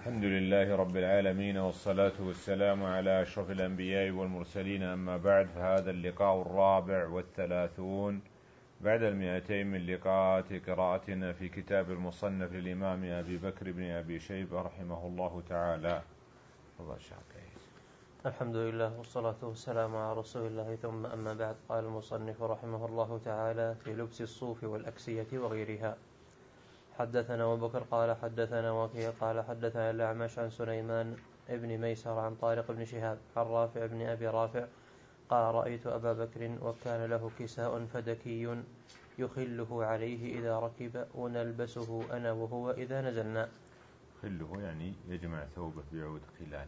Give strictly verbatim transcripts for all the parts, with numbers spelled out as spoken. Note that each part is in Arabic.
الحمد لله رب العالمين، والصلاة والسلام على أشرف الأنبياء والمرسلين، أما بعد، فهذا اللقاء الرابع والثلاثون بعد المئتين من لقاءات قراءتنا في كتاب المصنف للإمام أبي بكر بن أبي شيبة رحمه الله تعالى. الله الحمد لله والصلاة والسلام على رسول الله، ثم أما بعد. قال المصنف رحمه الله تعالى في لبس الصوف والأكسية وغيرها: حدثنا أبو بكر قال حدثنا وكيع قال حدثنا الأعمش عن سليمان ابن ميسر عن طارق بن شهاب عن رافع بن أبي رافع قال: رأيت أبا بكر وكان له كساء فدكي يخله عليه إذا ركب، ونلبسه أنا وهو إذا نزلنا. خله يعني يجمع ثوبه بعود خلال.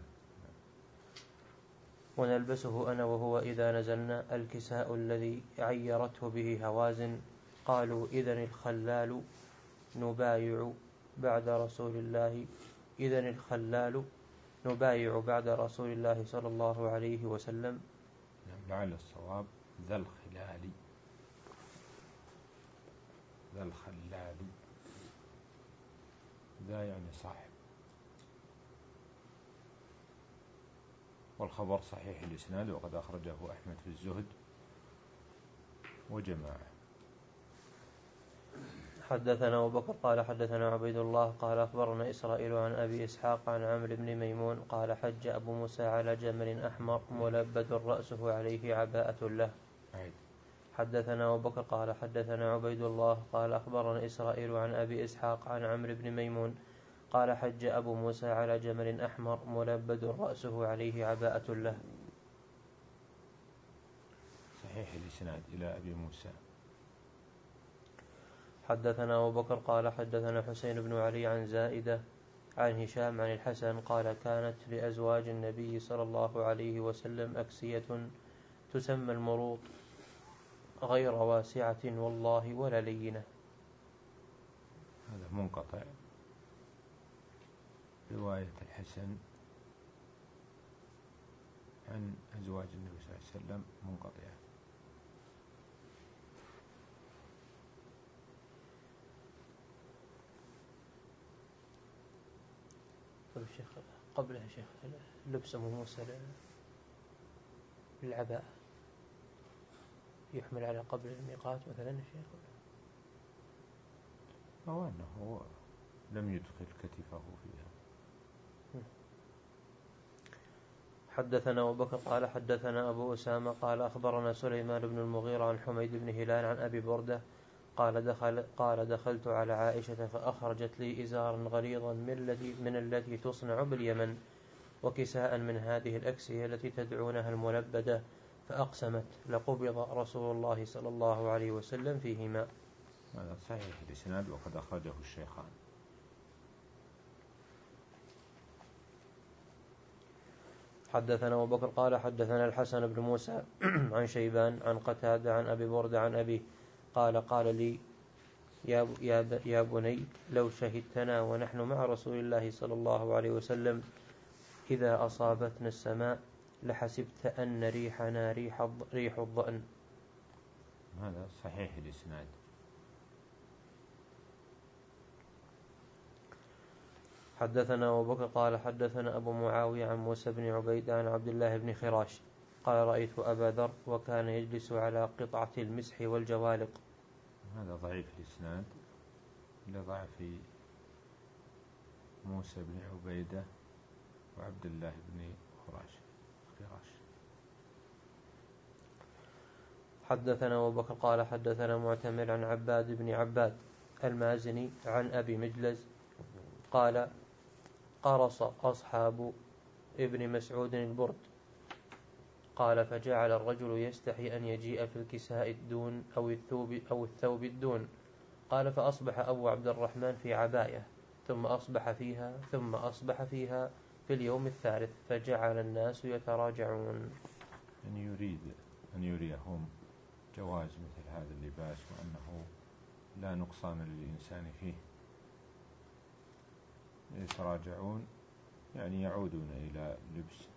ونلبسه أنا وهو إذا نزلنا الكساء الذي عيرته به هوازن. قالوا: إذن الخلال نبايع بعد رسول الله إذن الخلال نبايع بعد رسول الله صلى الله عليه وسلم. لعل الصواب ذا الخلال ذا الخلال ذا يعني صاحب، والخبر صحيح الإسناد، وقد أخرجه أحمد في الزهد وجماعة. حدثنا أبو بكر قال حدثنا عبيد الله قال أخبرنا إسرائيل عن أبي إسحاق عن عمرو بن ميمون قال: حج أبو موسى على جمل أحمر ملبد رأسه عليه عباءة له. حدثنا أبو بكر قال حدثنا عبيد الله قال أخبرنا إسرائيل عن أبي إسحاق عن عمرو بن ميمون قال: حج أبو موسى على جمل أحمر ملبد رأسه عليه عباءة له. صحيح الإسناد إلى أبي موسى. حدثنا أبو بكر قال حدثنا حسين بن علي عن زائدة عن هشام عن الحسن قال: كانت لأزواج النبي صلى الله عليه وسلم أكسية تسمى المروط، غير واسعة والله ولا لينة. هذا منقطع، رواية الحسن عن أزواج النبي صلى الله عليه وسلم منقطعة. طيب الشيخ قبلها شيخ لبس أبو موسى للعباءة يحمل على قبل الميقات مثلا الشيخ، أو أنه لم يدخل كتفه فيها. حدثنا أبو بكر قال حدثنا أبو أسامة قال أخبرنا سليمان بن المغيرة عن حميد بن هلال عن أبي بردة قال دخل قال دخلت على عائشة فأخرجت لي إزارا غليظا من التي من التي تصنع باليمن، وكساء من هذه الأكسية التي تدعونها الملبدة، فأقسمت لقبض رسول الله صلى الله عليه وسلم فيهما. هذا صحيح الإسناد، وقد أخرجه الشيخان. حدثنا أبو بكر قال حدثنا الحسن بن موسى عن شيبان عن قتادة عن أبي بردة عن أبيه قال: قال لي: يا, يا, يا بني، لو شهدتنا ونحن مع رسول الله صلى الله عليه وسلم إذا أصابتنا السماء لحسبت أن ريحنا ريح, ريح الضأن. هذا صحيح الإسناد. حدثنا أبو بكر قال حدثنا أبو معاوية عن موسى بن عبيد عن عبد الله بن خراش قال: رأيت أبا ذر وكان يجلس على قطعة المسح والجوالق. هذا ضعيف الإسناد لضعف موسى بن عبيدة وعبد الله بن خراش. حدثنا أبو بكر قال حدثنا معتمر عن عباد بن عباد المازني عن أبي مجلز قال: قرص أصحاب ابن مسعود البرد. قال: فجعل الرجل يستحي أن يجيء في الكساء الدون أو الثوب, أو الثوب الدون. قال: فأصبح أبو عبد الرحمن في عباية، ثم أصبح فيها ثم أصبح فيها في اليوم الثالث، فجعل الناس يتراجعون. أن يريد أن يريهم جواز مثل هذا اللباس، وأنه لا نقصان للإنسان فيه. يتراجعون يعني يعودون إلى لبس.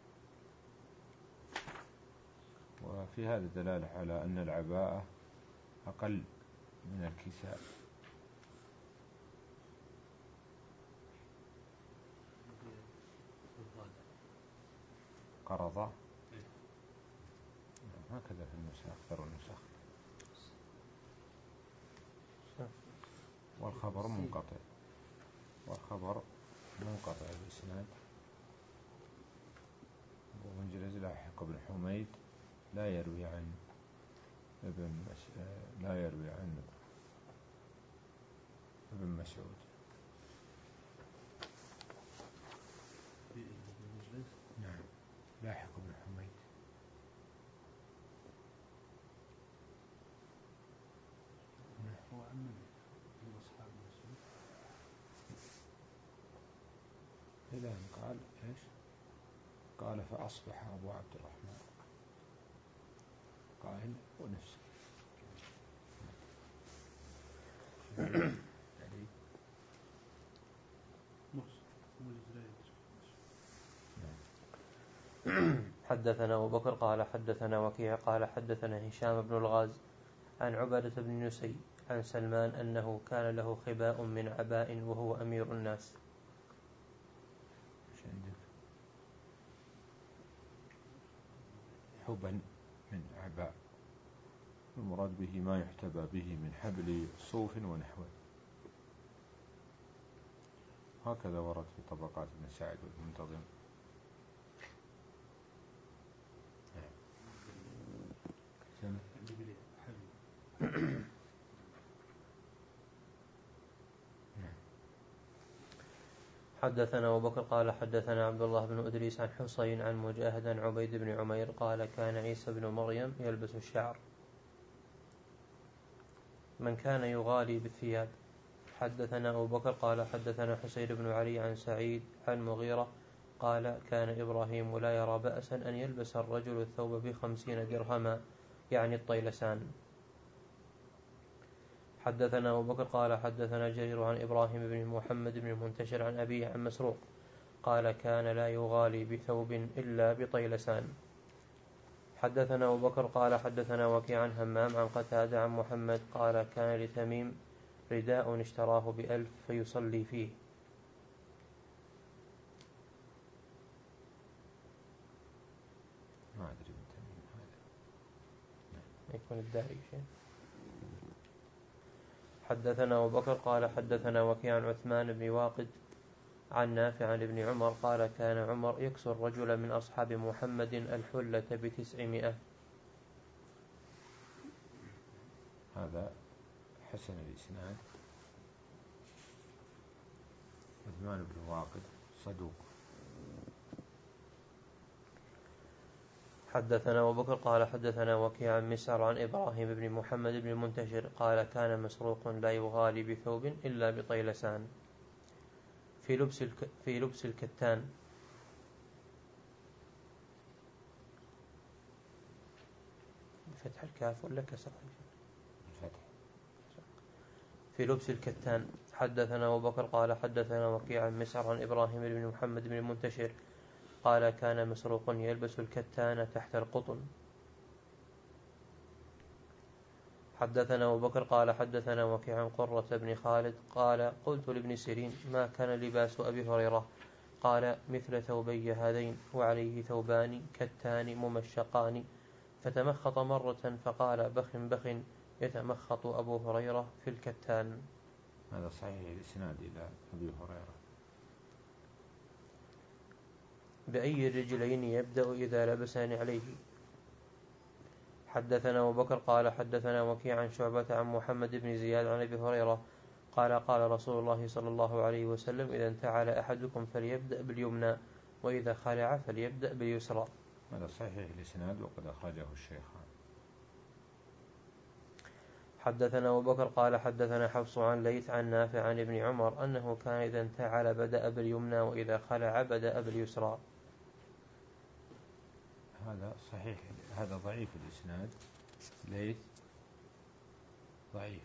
وفي هذا دلالة على أن العباءة أقل من الكساء. قرض هكذا في النسخ أكثر النسخ. والخبر منقطع والخبر منقطع الإسناد. أبو منجلز لاحق بن حميد لا يروي عن ابن مس... لا يروي عن ابن مسعود. نعم لاحق بن حميد. هو عمل من أصحاب مسعود. إذا قال إيش؟ قال فأصبح أبو عبد الرحمن قائل ونفسه. حدثنا أبو بكر قال حدثنا وكيع قال حدثنا هشام بن الغاز عن عبادة بن نسي عن سلمان أنه كان له خباء من عباء وهو أمير الناس. حبا من عباء المراد به ما يحتبى به من حبل صوف ونحوه. هكذا ورد في طبقات ابن سعد والمنتظم. حدثنا أبو بكر قال حدثنا عبد الله بن أدريس عن حصين عن مجاهد عن عبيد بن عمير قال كان عيسى بن مريم يلبس الشعر من كان يغالي بالثياب. حدثنا أبو بكر قال حدثنا حسين بن علي عن سعيد عن مغيرة قال كان إبراهيم لا يرى بأسا أن يلبس الرجل الثوب بخمسين درهما يعني الطيلسان. حدثنا أبو بكر قال حدثنا جرير عن إبراهيم بن محمد بن المنتشر عن أبيه عن مسروق قال كان لا يغالي بثوب إلا بطيلسان. حدثنا أبو بكر قال حدثنا وكيع عن همام عن قتادة عن محمد قال كان لتميم رداء اشتراه بألف فيصلي فيه. ما أدري من تميم هذا يكون الداري شيء. حدثنا أبو بكر قال حدثنا وكيع عن عثمان بن واقد عن نافع عن ابن عمر قال كان عمر يكسو الرجل من أصحاب محمد الحلة بتسعمائة. هذا حسن الإسناد. عثمان بن واقد صدوق. حدثنا أبو بكر قال حدثنا وكيع عن مسعر عن إبراهيم بن محمد بن المنتشر قال كان مسروق لا يغالي بثوب إلا بطيلسان في لبس الك... في لبس الكتان. بفتح الكاف ولا كسر الفتح في لبس الكتان. حدثنا أبو بكر قال حدثنا وكيع عن مسعر عن إبراهيم بن محمد بن المنتشر قال كان مسروق يلبس الكتان تحت القطن. حدثنا أبو بكر قال حدثنا وكيع عن قرة بن خالد قال قلت لابن سيرين ما كان لباس أبي هريرة قال مثل ثوبي هذين وعليه ثوبان كتان ممشقان فتمخط مرة فقال بخ بخ يتمخط أبو هريرة في الكتان. هذا صحيح الإسناد إلى أبي هريرة. بأي الرجلين يبدأ إذا لبسان عليه. حدثنا أبو بكر قال حدثنا وكيع عن شعبة عن محمد بن زياد عن أبي هريرة قال قال رسول الله صلى الله عليه وسلم إذا انتعل أحدكم فليبدأ باليمنى وإذا خلع فليبدأ باليسرى. هذا صحيح الإسناد وقد أخرجه الشيخان. حدثنا أبو بكر قال حدثنا حفص عن ليث عن نافع عن ابن عمر أنه كان إذا انتعل بدأ باليمنى وإذا خلع بدأ باليسرى. هذا صحيح. هذا ضعيف الإسناد. ليث ضعيف.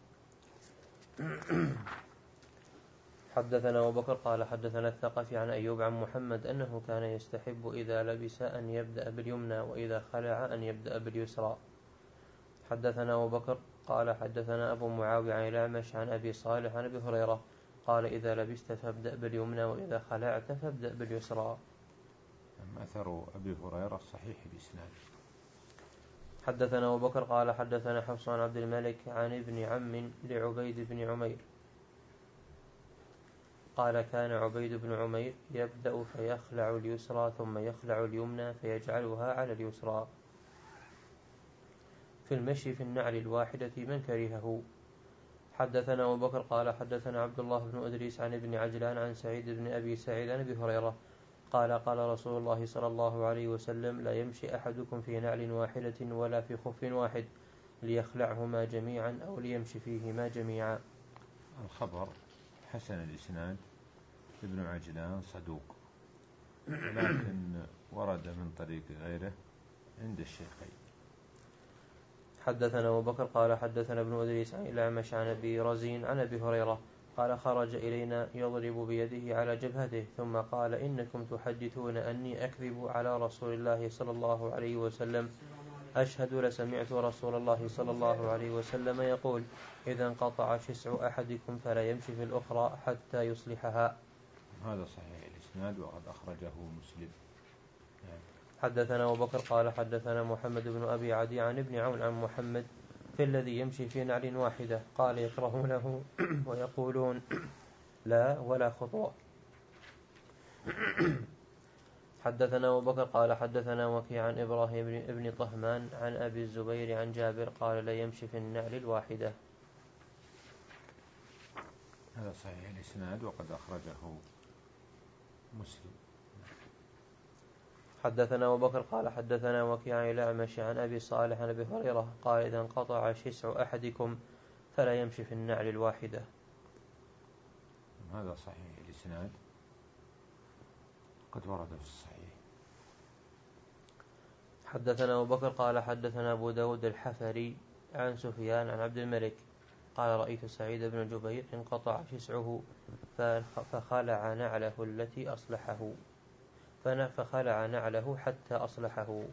حدثنا أبو بكر قال حدثنا الثقفي عن أيوب عن محمد أنه كان يستحب إذا لبس أن يبدأ باليمنى وإذا خلع أن يبدأ باليسرى. حدثنا أبو بكر قال حدثنا أبو معاوية عن الأعمش عن أبي صالح عن أبي هريرة قال إذا لبست فابدأ باليمنى وإذا خلعت فابدأ باليسرى. أما أثر أبي هريرة صحيح الإسناد. حدثنا أبو بكر قال حدثنا حفص عن عبد الملك عن ابن عم لعبيد بن عمير قال كان عبيد بن عمير يبدأ فيخلع اليسرى ثم يخلع اليمنى فيجعلها على اليسرى في المشي في النعل الواحدة من كرهه. حدثنا أبو بكر قال حدثنا عبد الله بن أدريس عن ابن عجلان عن سعيد بن أبي سعيد عن أبي هريرة قال قال رسول الله صلى الله عليه وسلم لا يمشي أحدكم في نعل واحدة ولا في خف واحد ليخلعهما جميعا أو ليمشي فيهما جميعا. الخبر حسن الإسناد، ابن عجلان صدوق، لكن ورد من طريق غيره عند الشيخين. حدثنا أبو بكر قال حدثنا ابن أدريس عن الأعمش عن أبي رزين عن أبي هريرة قال خرج إلينا يضرب بيده على جبهته ثم قال إنكم تحدثون أني أكذب على رسول الله صلى الله عليه وسلم أشهد لسمعت رسول الله صلى الله عليه وسلم يقول إذا انقطع شسع أحدكم فلا يمشي في الأخرى حتى يصلحها. هذا صحيح الإسناد وقد أخرجه مسلم. حدثنا أبو بكر قال حدثنا محمد بن أبي عدي عن ابن عون عن محمد في الذي يمشي في نعل واحدة قال يكرهونه ويقولون لا ولا خطوة. حدثنا أبو بكر قال حدثنا وكيع عن إبراهيم بن طهمان عن أبي الزبير عن جابر قال لا يمشي في النعل الواحدة. هذا صحيح الإسناد وقد أخرجه مسلم. حدثنا أبو بكر قال حدثنا وكيع عن الأعمش عن أبي صالح عن أبي هريرة قال إذا انقطع شسع أحدكم فلا يمشي في النعل الواحدة. هذا صحيح الإسناد قد ورد في الصحيح. حدثنا أبو بكر قال حدثنا أبو داود الحفري عن سفيان عن عبد الملك قال رأيت سعيد بن جبير انقطع شسعه فخلع نعله التي أصلحه فخلع نعله حتى أصلحه.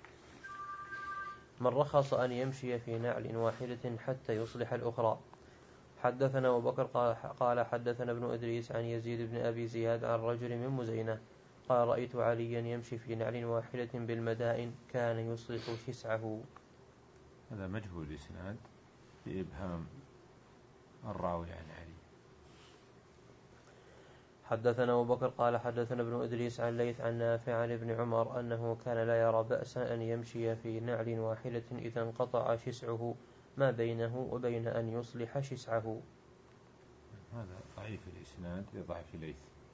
من رخص أن يمشي في نعل واحدة حتى يصلح الأخرى. حدثنا أبو بكر قال حدثنا ابن إدريس عن يزيد بن أبي زياد عن رجل من مزينة قال رأيت عليا يمشي في نعل واحدة بالمدائن كان يصلح شسعه. هذا مجهول الإسناد بإبهام الراوي عن علي. حدثنا أبو بكر قال حدثنا ابن إدريس عن ليث عن نافع عن ابن عمر أنه كان لا يرى بأسا أن يمشي في نعل واحدة إذا انقطع شسعه ما بينه وبين أن يصلح شسعه. هذا ضعيف الإسناد لضعف ليث.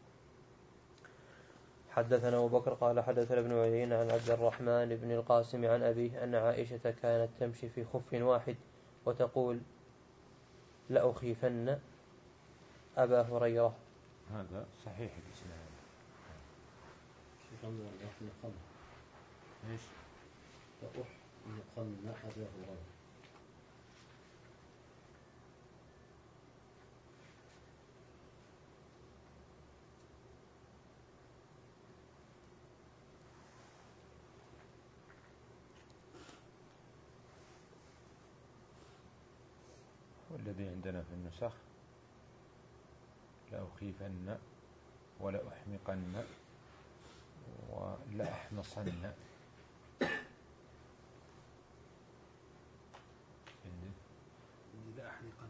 حدثنا أبو بكر قال حدثنا ابن عيينة عن عبد الرحمن بن القاسم عن أبيه أن عائشة كانت تمشي في خف واحد وتقول لأخيفن أبا هريرة. هذا صحيح الإسناد. ايش؟ لأحنقن أبا هريرة. والذي عندنا في النسخ لأخيفن ولأحمقن ولأحمصن. لأحنقن.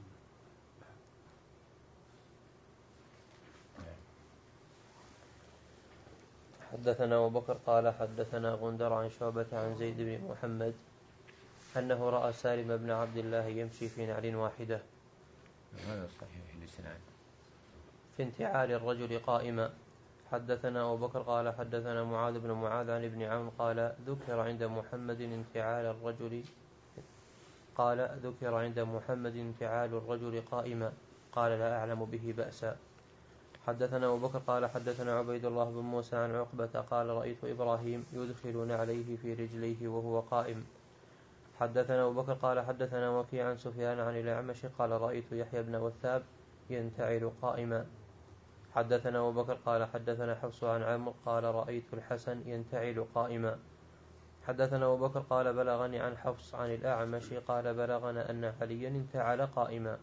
حدثنا أبو بكر قال حدثنا غندر عن شعبة عن زيد بن محمد أنه رأى سالم بن عبد الله يمشي في نعل واحدة. هذا صحيح الإسناد. في انتعال الرجل قائما. حدثنا أبو بكر قال حدثنا معاذ بن معاذ عن ابن عون قال ذكر عند محمد انتعال الرجل قال ذكر عند محمد انتعال الرجل قائما قال لا أعلم به بأسا. حدثنا أبو بكر قال حدثنا عبيد الله بن موسى عن عقبة قال رأيت إبراهيم يدخل نعليه في رجليه وهو قائم. حدثنا أبو بكر قال حدثنا وكيع عن سفيان عن الأعمش قال رأيت يحيى بن وثاب ينتعل قائما. حدثنا أبو بكر قال حدثنا حفص عن عمرو قال رأيت الحسن ينتعل قائما. حدثنا أبو بكر قال بلغني عن حفص عن الأعمش قال بلغنا أن عليا انتعل قائما.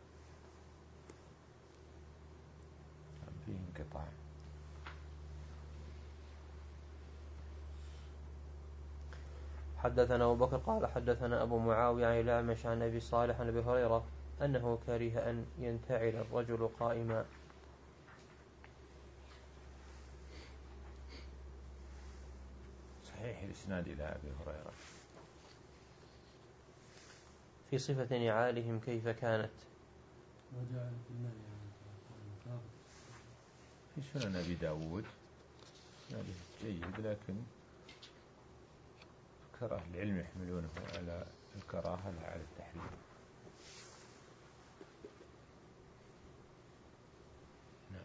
فيه انقطاع. حدثنا أبو بكر قال حدثنا أبو معاوية عن الأعمش عن أبي صالح عن أبي هريرة أنه كره أن ينتعل الرجل قائما. صحيح الإسناد إلى أبي هريرة. في صفة نعالهم كيف كانت. في سنن أبي داود هذا جيد، لكن كره العلم يحملونه على الكراهة لا على التحريم. نعم.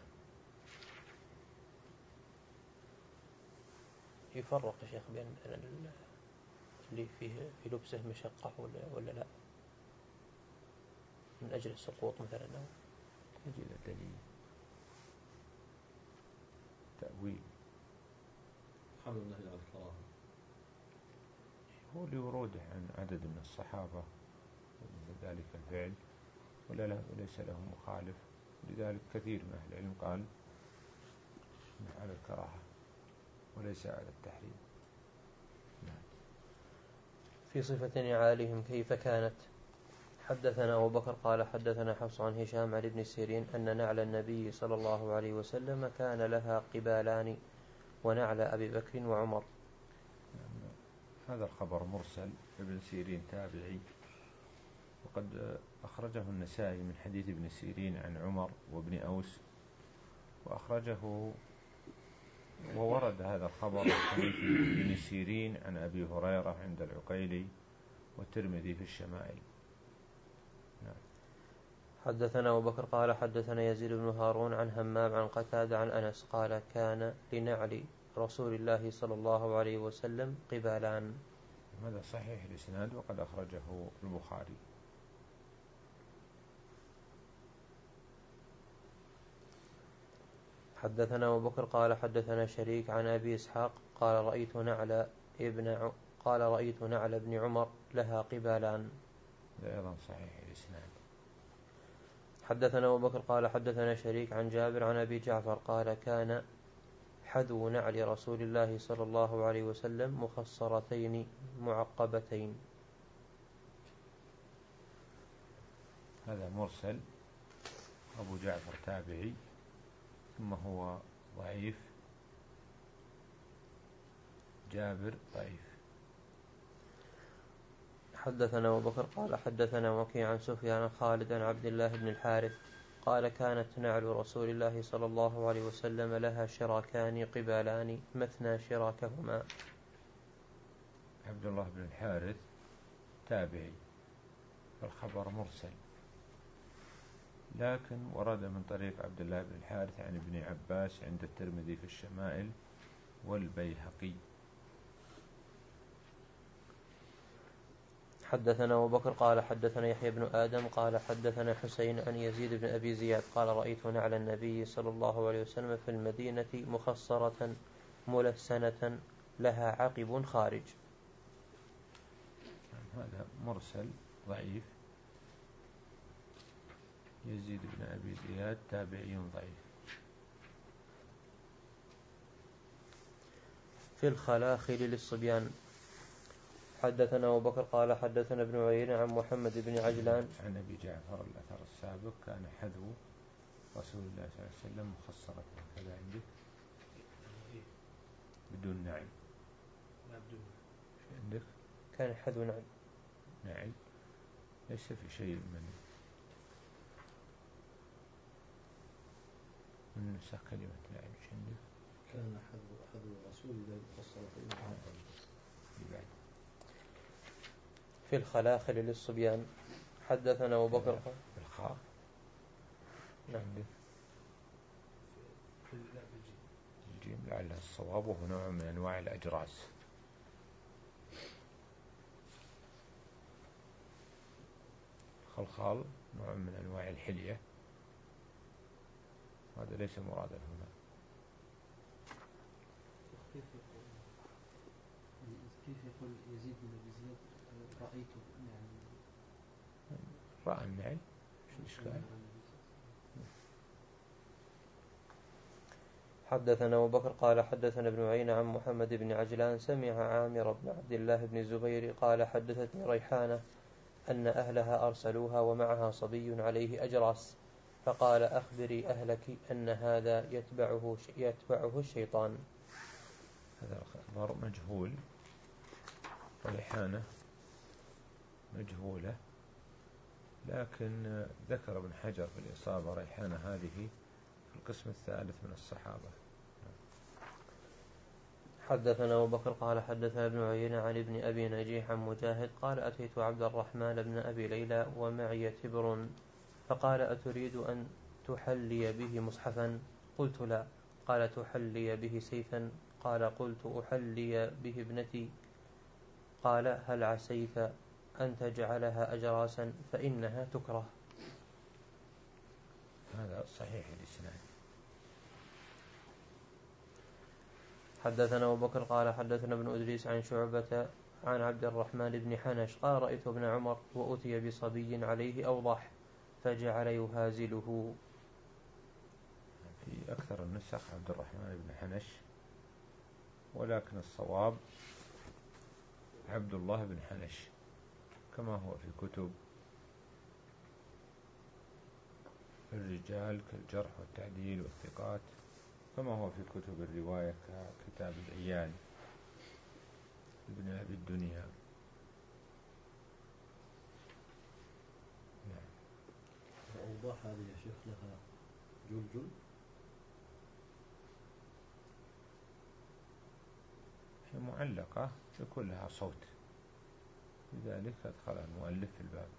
يفرق يا شيخ بين اللي فيه في لبسه مشقة ولا, ولا لا، من أجل السقوط مثلا أو يجي دليل تأويل. حمل النهي عن الكراهة هو لوروده عن عدد من الصحابة ذلك الفعل ولا له وليس له مخالف، لذلك كثير من أهل العلم قال على الكراهة وليس على التحريم. نعم. في صفة نعالهم كيف كانت. حدثنا أبو بكر قال حدثنا حفص عن هشام عن ابن سيرين أن نعل النبي صلى الله عليه وسلم كان لها قبالان ونعل أبي بكر وعمر. نعم. هذا الخبر مرسل، ابن سيرين تابعي، وقد أخرجه النسائي من حديث ابن سيرين عن عمر وابن أوس، وأخرجه وورد هذا الخبر من حديث ابن سيرين عن أبي هريرة عند العقيلي والترمذي في الشمائل. نعم. حدثنا أبو بكر قال حدثنا يزيد بن هارون عن همام عن قتادة عن أنس قال كان لنعل رسول الله صلى الله عليه وسلم قبالان. هذا صحيح الإسناد وقد أخرجه البخاري. حدثنا أبو بكر قال حدثنا شريك عن أبي إسحاق قال رأيت نعل ابن ع... قال رأيت نعل ابن عمر لها قبالان. هذا أيضا صحيح الإسناد. حدثنا أبو بكر قال حدثنا شريك عن جابر عن أبي جعفر قال كان حذو نعل رسول الله صلى الله عليه وسلم مخصرتين معقبتين. هذا مرسل، أبو جعفر تابعي ثم هو ضعيف، جابر ضعيف. حدثنا أبو بكر قال حدثنا وكيع عن سفيان خالد عن عبد الله بن الحارث قال كانت نعل رسول الله صلى الله عليه وسلم لها شراكان قبالان مثنى شراكهما. عبد الله بن الحارث تابعي، فالخبر مرسل، لكن ورد من طريق عبد الله بن الحارث عن ابن عباس عند الترمذي في الشمائل والبيهقي. حدثنا أبو بكر قال حدثنا يحيى بن آدم قال حدثنا حسين عن يزيد بن أبي زياد قال رأيت نعل النبي صلى الله عليه وسلم في المدينة مخصرة ملسنة لها عقب خارج. هذا مرسل ضعيف، يزيد بن أبي زياد تابعي ضعيف. في الخلاخل للصبيان. حدثنا أبو بكر قال حدثنا ابن عيينة عن محمد بن عجلان عن أبي جعفر الأثر السابق كان حذو رسول الله صلى الله عليه وسلم مخصرة كذا عندك بدون نعل. لا بدون عندك كان حذو نعل نعل ليس في شيء من من نسخ كلمة نعل. ايش عندك؟ كان حذو حذو رسول الله مخصرة بعد في الخلاخل للصبيان. حدثنا أبو بكر بالخاء. نعم. الجيم لعل الصواب، وهو نوع من أنواع الأجراس. الخلخال نوع من أنواع الحلية، هذا ليس مرادا هنا. كيف يقول يزيد بن أبي زياد رأيته يعني رأى النعل، شو الإشكال؟ حدثنا أبو بكر قال حدثنا ابن عيينة عن محمد بن عجلان سمع عامر بن عبد الله بن الزبير قال حدثتني ريحانة أن أهلها أرسلوها ومعها صبي عليه أجراس، فقال أخبري أهلك أن هذا يتبعه, يتبعه الشيطان. هذا الخبر مجهول، ريحانة مجهولة، لكن ذكر ابن حجر في الإصابة ريحانة هذه في القسم الثالث من الصحابة. حدثنا أبو بكر قال حدثنا ابن عيينة عن ابن أبي نجيح عن مجاهد قال أتيت عبد الرحمن بن أبي ليلى ومعي تبر، فقال أتريد أن تحلي به مصحفا؟ قلت لا. قال تحلي به سيفا؟ قال قلت أحلي به ابنتي. قال هل عسيت أن تجعلها أجراسا فإنها تكره. هذا صحيح الإسناد. حدثنا أبو بكر قال حدثنا ابن أدريس عن شعبة عن عبد الرحمن بن حنش قال رأيت ابن عمر وأتي بصبي عليه أوضح فجعل يهازله. في أكثر النسخ عبد الرحمن بن حنش، ولكن الصواب عبد الله بن حنش كما هو في كتب الرجال كالجرح والتعديل والثقات، كما هو في كتب الرواية ككتاب العيان ابن أبي الدنيا. نعم. الأوضاح هذه يا شيخ لها جلجل؟ هي معلقة يكون لها صوت، لذلك أدخلها المؤلف في الباب.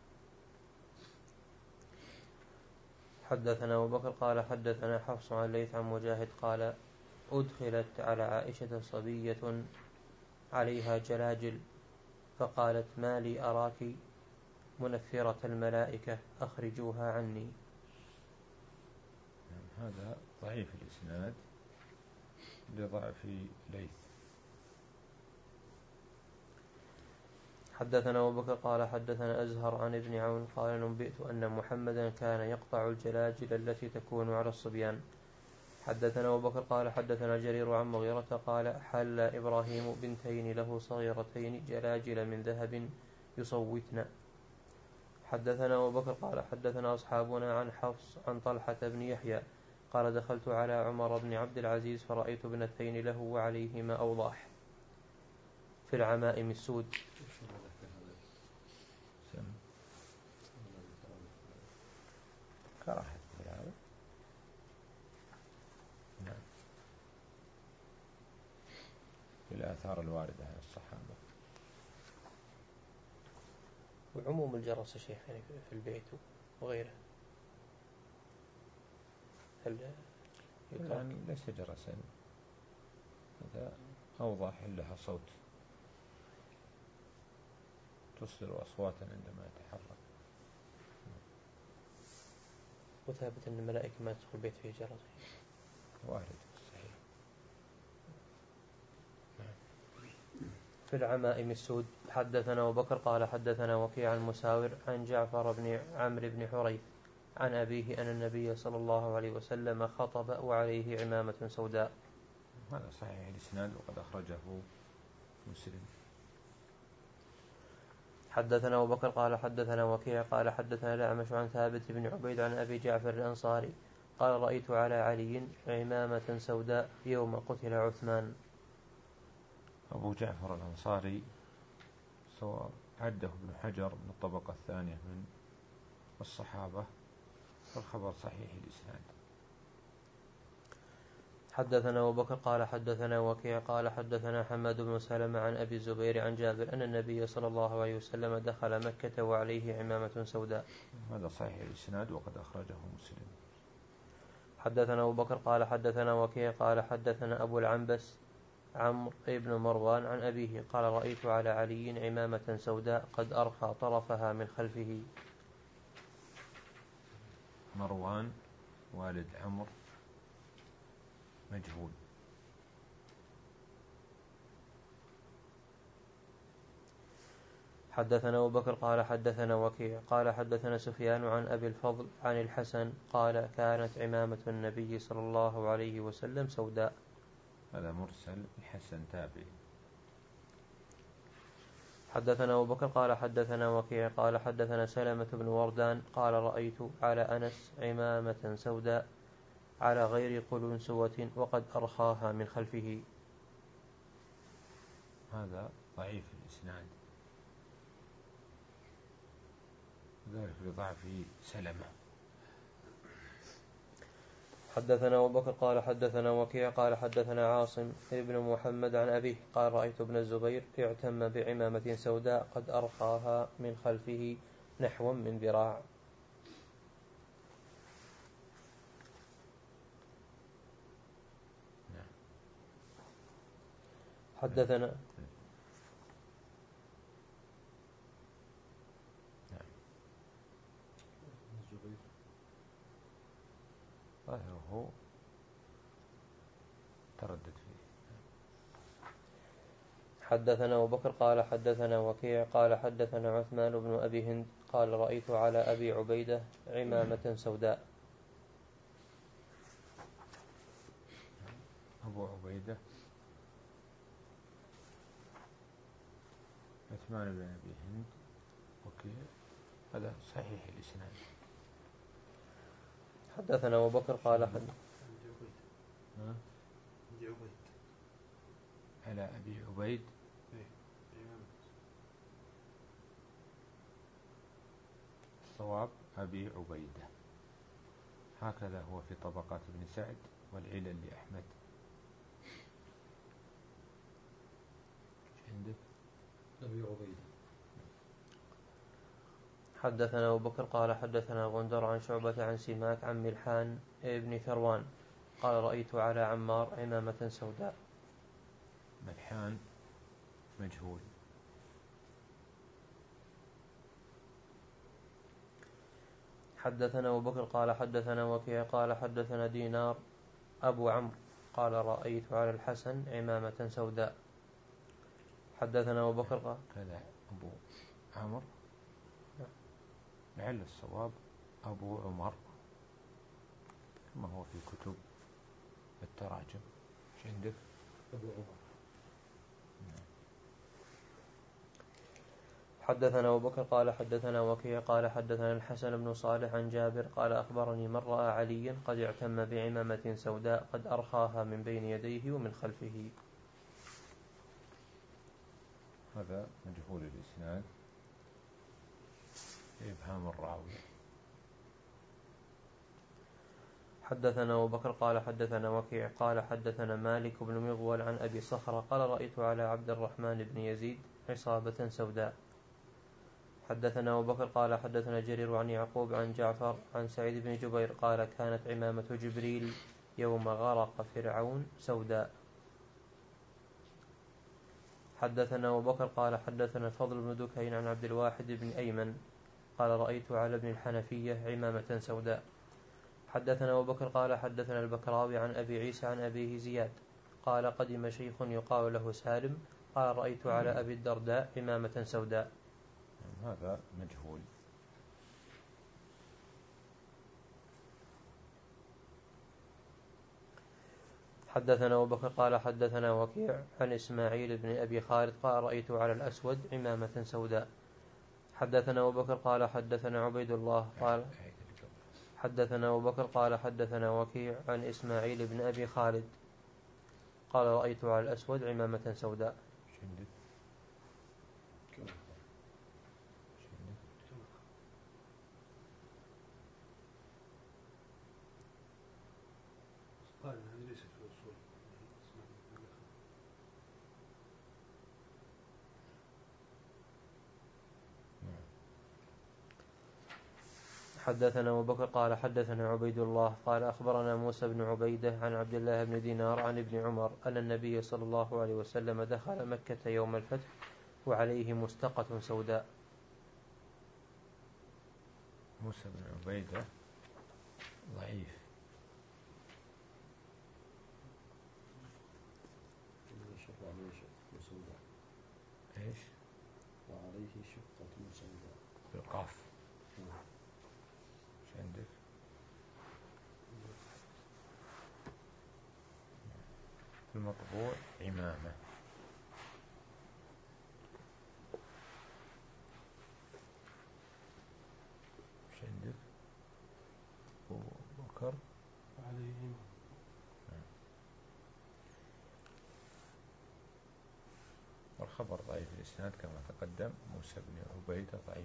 حدثنا أبو بكر قال حدثنا حفص عن الليث عن مجاهد قال أدخلت على عائشة صبية عليها جلاجل فقالت ما لي أراك منفرة الملائكة أخرجوها عني. هذا ضعيف الإسناد لضعف ليث. حدثنا أبو بكر قال حدثنا أزهر عن ابن عون قال نبئت أن محمدا كان يقطع الجلاجل التي تكون على الصبيان. حدثنا أبو بكر قال حدثنا جرير عن مغيرة قال حل إبراهيم بنتين له صغيرتين جلاجل من ذهب يصوتن. حدثنا أبو بكر قال حدثنا أصحابنا عن حفص عن طلحة بن يحيى قال دخلت على عمر بن عبد العزيز فرأيت ابنتين له وعليهما أوضاح في العمائم السود. كراهة هذا. نعم. في الآثار الواردة عن الصحابة. وعموم الجرس يا شيخ يعني في البيت وغيره هل يعني ليس جرسا، هذا أوضح لها صوت تصدر أصواتا عندما يتحرك. وثابت أن الملائكة ما تدخل البيت فيه جرس وارد صحيح. في العمائم السود. حدثنا أبو بكر قال حدثنا وكيع عن مساور عن جعفر بن عمرو بن حريث عن أبيه أن النبي صلى الله عليه وسلم خطب وعليه عمامة سوداء. هذا صحيح الإسناد وقد أخرجه مسلم. حدثنا أبو بكر قال حدثنا وكيع قال حدثنا الأعمش عن ثابت بن عبيد عن أبي جعفر الأنصاري قال رأيت على علي عمامة سوداء يوم قتل عثمان. أبو جعفر الأنصاري سواء عده ابن حجر من الطبقة الثانية من الصحابة، فالخبر صحيح الإسناد. حدثنا أبو بكر قال حدثنا وكيع قال حدثنا حماد بن سلمة عن أبي الزبير عن جابر أن النبي صلى الله عليه وسلم دخل مكة وعليه عمامة سوداء. هذا صحيح الإسناد وقد أخرجه مسلم. حدثنا أبو بكر قال حدثنا وكيع قال حدثنا أبو العنبس عمرو بن مروان عن أبيه قال رأيت على علي عمامة سوداء قد أرخى طرفها من خلفه. مروان والد عمرو مجهول. حدثنا أبو بكر قال حدثنا وكيع قال حدثنا سفيان عن أبي الفضل عن الحسن قال كانت عمامة النبي صلى الله عليه وسلم سوداء. هذا مرسل، الحسن تابعي. حدثنا أبو بكر قال حدثنا وكيع قال حدثنا سلمة بن وردان قال رأيت على أنس عمامة سوداء على غير قلنسوة وقد أرخاها من خلفه. هذا ضعيف الإسناد، ذلك لضعف سلمة. حدثنا أبو بكر قال حدثنا وكيع قال حدثنا عاصم ابن محمد عن أبيه قال رأيت ابن الزبير اعتم بعمامة سوداء قد أرخاها من خلفه نحو من ذراع. حدثنا ظاهره تردد فيه. حدثنا أبو بكر قال حدثنا وكيع قال حدثنا عثمان بن أبي هند قال رأيت على أبي عبيدة عمامة سوداء. أبو عبيدة عثمان بن أبي هند وكيع، هذا صحيح الإسناد. حدثنا أبو بكر قال حدثنا على أبي عبيد الصواب أبي عبيدة، هكذا هو في طبقات ابن سعد والعلل لأحمد. عندك أبي عبيدة. حدثنا أبو بكر قال حدثنا غندر عن شعبة عن سماك عن ملحان ابن ثروان قال رأيت على عمار عمامة سوداء. ملحان مجهول. حدثنا أبو بكر قال حدثنا وكيع قال حدثنا دينار أبو عمرو قال رأيت على الحسن عمامة سوداء. حدثنا أبو بكر قال كذا أبو عمرو، لعل الصواب أبو عمر كما هو في كتب التراجم. ايش عندك؟ أبو عمر. حدثنا أبو بكر قال حدثنا وكيع قال حدثنا الحسن بن صالح عن جابر قال أخبرني من رأى عليا قد اعتم بعمامة سوداء قد أرخاها من بين يديه ومن خلفه. هذا مجهول الإسناد، إبهام الراوي. حدثنا أبو بكر قال حدثنا وكيع قال حدثنا مالك بن مغول عن أبي صخرة قال رأيت على عبد الرحمن بن يزيد عصابة سوداء. حدثنا أبو بكر قال حدثنا جرير عن يعقوب عن جعفر عن سعيد بن جبير قال كانت عمامة جبريل يوم غرق فرعون سوداء. حدثنا أبو بكر قال حدثنا الفضل بن دكين عن عبد الواحد بن أيمن قال رأيت على ابن الحنفية عمامة سوداء. حدثنا أبو بكر قال حدثنا البكراوي عن أبي عيسى عن أبيه زياد قال قدم شيخ يقال له سالم قال رأيت على أبي الدرداء عمامة سوداء. هذا مجهول. حدثنا أبو بكر قال حدثنا وكيع عن إسماعيل بن أبي خالد قال رأيت على الأسود عمامة سوداء. حدثنا أبو بكر قال حدثنا عبيد الله قال حدثنا أبو بكر قال حدثنا وكيع عن إسماعيل بن أبي خالد قال رأيت على الأسود عمامة سوداء. قال هذه ليست في الأصول. حدثنا أبو بكر قال حدثنا عبيد الله قال أخبرنا موسى بن عبيدة عن عبد الله بن دينار عن ابن عمر أن النبي صلى الله عليه وسلم دخل مكة يوم الفتح وعليه مستقة سوداء. موسى بن عبيدة ضعيف. ايش؟ وعليه شقة سوداء بالقاف. نعم. ايش عندك؟ في المطبوع عمامة. ايش عندك؟ أبو بكر وعليه عمامة. والخبر ضعيف الإسناد كما تقدم. موسى بن عبيدة ضعيف.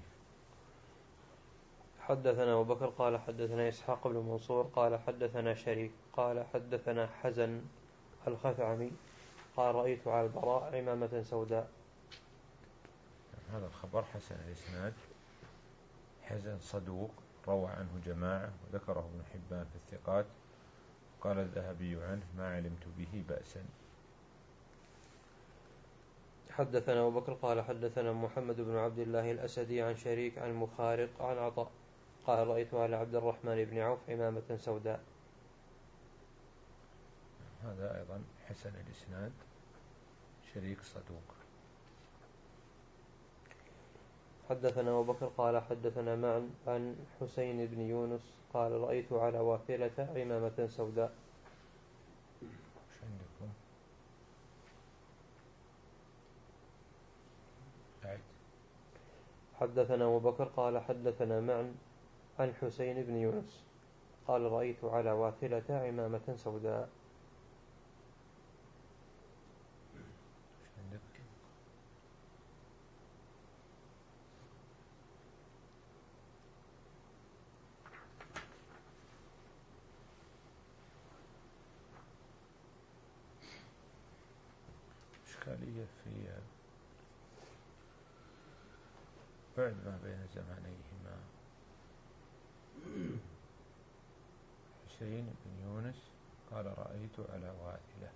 حدثنا أبو بكر قال حدثنا إسحاق بن منصور قال حدثنا شريك قال حدثنا حزن الخثعمي قال رأيت على البراء عمامة سوداء. هذا الخبر حسن الإسناد. حزن صدوق روى عنه جماعة وذكره ابن حبان في الثقات. قال الذهبي عنه ما علمت به بأسا. حدثنا أبو بكر قال حدثنا محمد بن عبد الله الأسدي عن شريك عن مخارق عن عطاء قال رأيت على عبد الرحمن بن عوف عمامة سوداء. هذا أيضا حسن الإسناد. شريك صدوق. حدثنا أبو بكر قال حدثنا معا عن حسين بن يونس قال رأيت على واثلة عمامة سوداء. ايش عندكم؟ بعد. حدثنا أبو بكر قال حدثنا معا عن حسين بن يونس قال رأيت على واثلة عمامة سوداء. ايش عندك؟ إشكالية في بعد ما بين زمانيهما. حسين بن يونس قال رأيت على واثلة.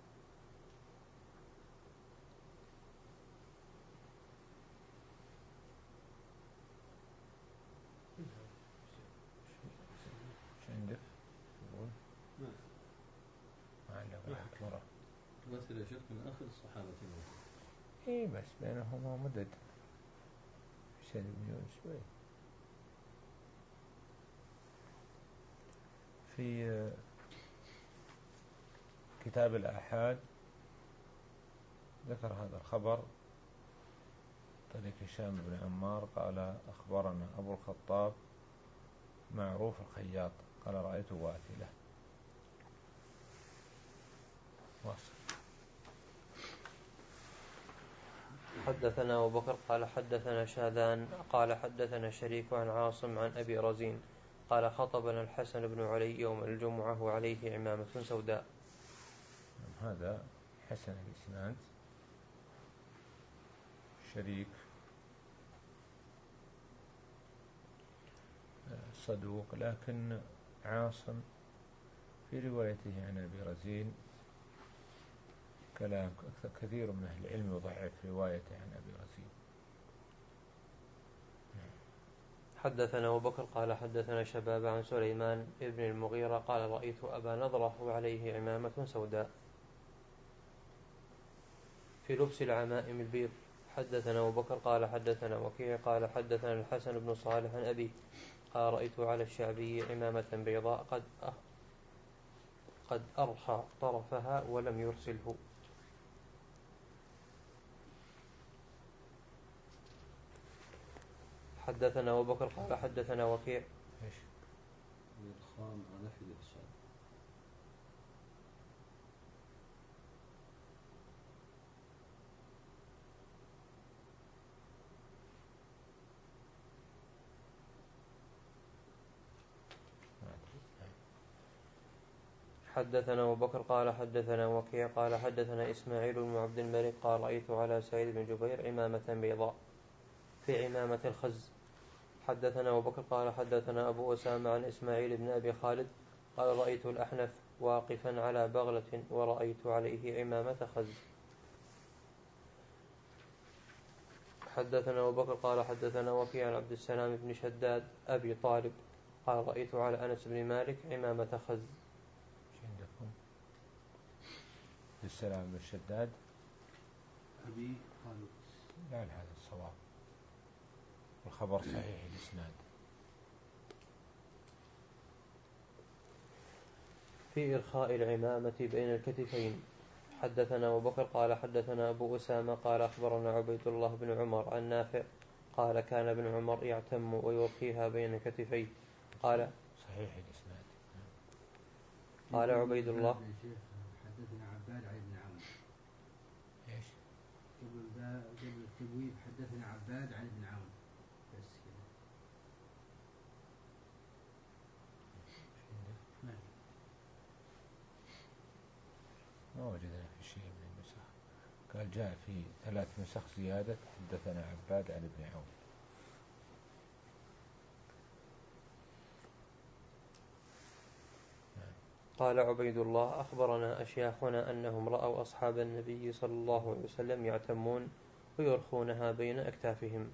ايش عندك؟ تقول؟ ما ما علق مرة. مثل شرك من آخر الصحابة موجود. اي بس بينهما مدد. حسين بن يونس وين؟ في كتاب الآحاد ذكر هذا الخبر طريق هشام بن عمار قال أخبرنا أبو الخطاب معروف الخياط قال رأيت واثلة. واصل. حدثنا أبو بكر قال حدثنا شاذان قال حدثنا شريك عن عاصم عن أبي رزين قال خطبنا الحسن بن علي يوم الجمعة وعليه عمامة سوداء. هذا حسن الإسناد. شريك صدوق لكن عاصم في روايته عن أبي رزين كلام كثير من أهل العلم يضعف روايته عن أبي رزين. حدثنا أبو بكر قال حدثنا شباب عن سليمان ابن المغيرة قال رأيت أبا نضرة وعليه عمامة سوداء في لبس العمائم البيض. حدثنا أبو بكر قال حدثنا وكيع قال حدثنا الحسن بن صالح عن أبي قال رأيت على الشعبي عمامة بيضاء قد قد أرخى طرفها ولم يرسله. حدثنا أبو بكر قال حدثنا وكيع. إيش؟ الإدخام على في الإرسال. حدثنا أبو بكر قال حدثنا وكيع قال حدثنا إسماعيل بن عبد الملك قال رأيت على سعيد بن جبير عمامة بيضاء في عمامة الخز. حدثنا أبو بكر قال حدثنا أبو أسامة عن إسماعيل بن أبي خالد قال رأيت الأحنف واقفا على بغلة ورأيت عليه عمامة خز. حدثنا أبو بكر قال حدثنا وكيع عن عبد السلام بن شداد أبي طالب قال رأيت على أنس بن مالك عمامة خز. عندكم السلام بن شداد أبي طالب. لا هذا الصواب. الخبر صحيح الإسناد. في إرخاء العمامة بين الكتفين. حدثنا أبو بكر قال حدثنا أبو أسامة قال أخبرنا عبيد الله بن عمر عن نافع قال كان ابن عمر يعتم ويرخيها بين كتفيه. قال صحيح الإسناد. قال عبيد الله حدثنا عباد عن ابن عون. ايش؟ قبل قبل التبويب حدثنا عباد عن ابن عون بس كذا. ما وجدنا في شيء من النسخ. قال جاء في ثلاث نسخ زيادة حدثنا عباد عن ابن عون. قال عبيد الله أخبرنا أشياخنا أنهم رأوا أصحاب النبي صلى الله عليه وسلم يعتمون ويرخونها بين أكتافهم.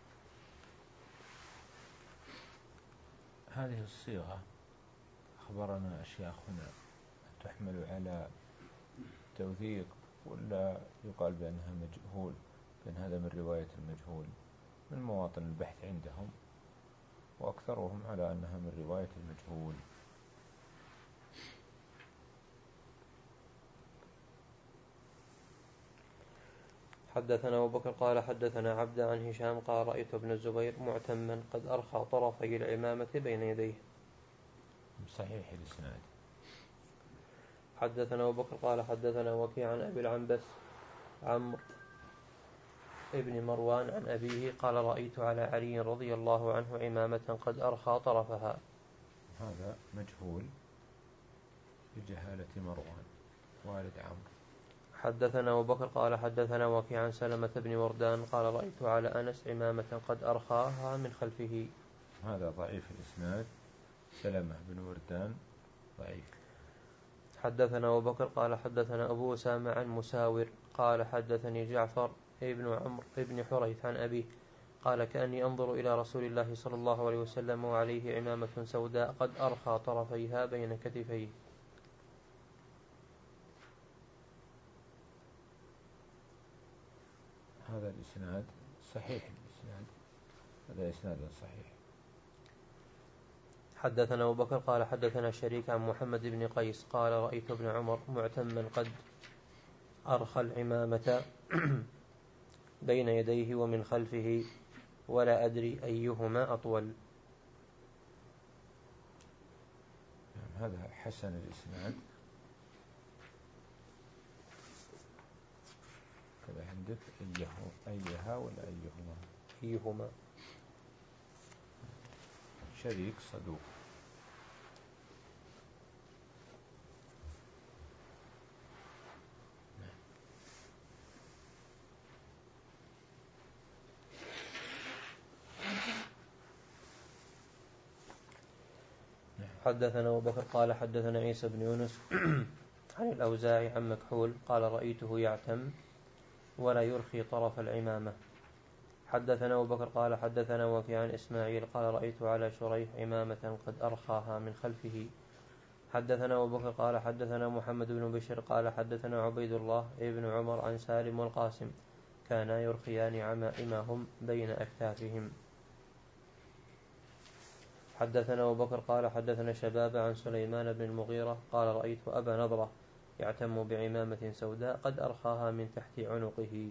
هذه الصيغة أخبرنا أشياخنا تحمل على توثيق ولا يقال بأنها مجهول، لأن هذا من رواية المجهول من مواطن البحث عندهم، وأكثرهم على أنها من رواية المجهول. حدثنا أبو بكر قال حدثنا عبد عن هشام قال رأيت ابن الزبير معتما قد أرخى طرفي العمامة بين يديه. صحيح الإسناد. حدثنا أبو بكر قال حدثنا وكيع عن أبي العنبس عمرو ابن مروان عن أبيه قال رأيت على علي رضي الله عنه عمامة قد أرخى طرفها. هذا مجهول بجهالة مروان والد عمرو. حدثنا أبو بكر قال حدثنا وكيع عن سلمة بن وردان قال رأيت على أنس عمامة قد أرخاها من خلفه. هذا ضعيف الإسناد، سلمة بن وردان ضعيف. حدثنا أبو بكر قال حدثنا أبو أسامة عن مساور قال حدثني جعفر ابن عمرو ابن حريث عن أبيه قال كأني أنظر إلى رسول الله صلى الله عليه وسلم وعليه عمامة سوداء قد أرخى طرفيها بين كتفيه. هذا الإسناد صحيح الإسناد، هذا إسناد صحيح. حدثنا أبو بكر قال حدثنا شريك عن محمد بن قيس قال رأيت ابن عمر معتما قد أرخى العمامة بين يديه ومن خلفه ولا أدري أيهما أطول. هذا حسن الإسناد كذا عندك أيه أيها ولا أيهما؟ أيهما. شريك صدوق. حدثنا أبو بكر قال حدثنا عيسى بن يونس عن الأوزاعي عن مكحول قال رأيته يعتم ولا يرخي طرف العمامة. حدثنا أبو بكر قال حدثنا وكيع عن إسماعيل قال رأيت على شريح عمامة قد أرخاها من خلفه. حدثنا أبو بكر قال حدثنا محمد بن بشر قال حدثنا عبيد الله ابن عمر عن سالم والقاسم كانا يرخيان عمائمهم بين أكتافهم. حدثنا أبو بكر قال حدثنا شباب عن سليمان بن المغيرة قال رأيت أبا نضرة يعتم بعمامة سوداء قد أرخاها من تحت عنقه.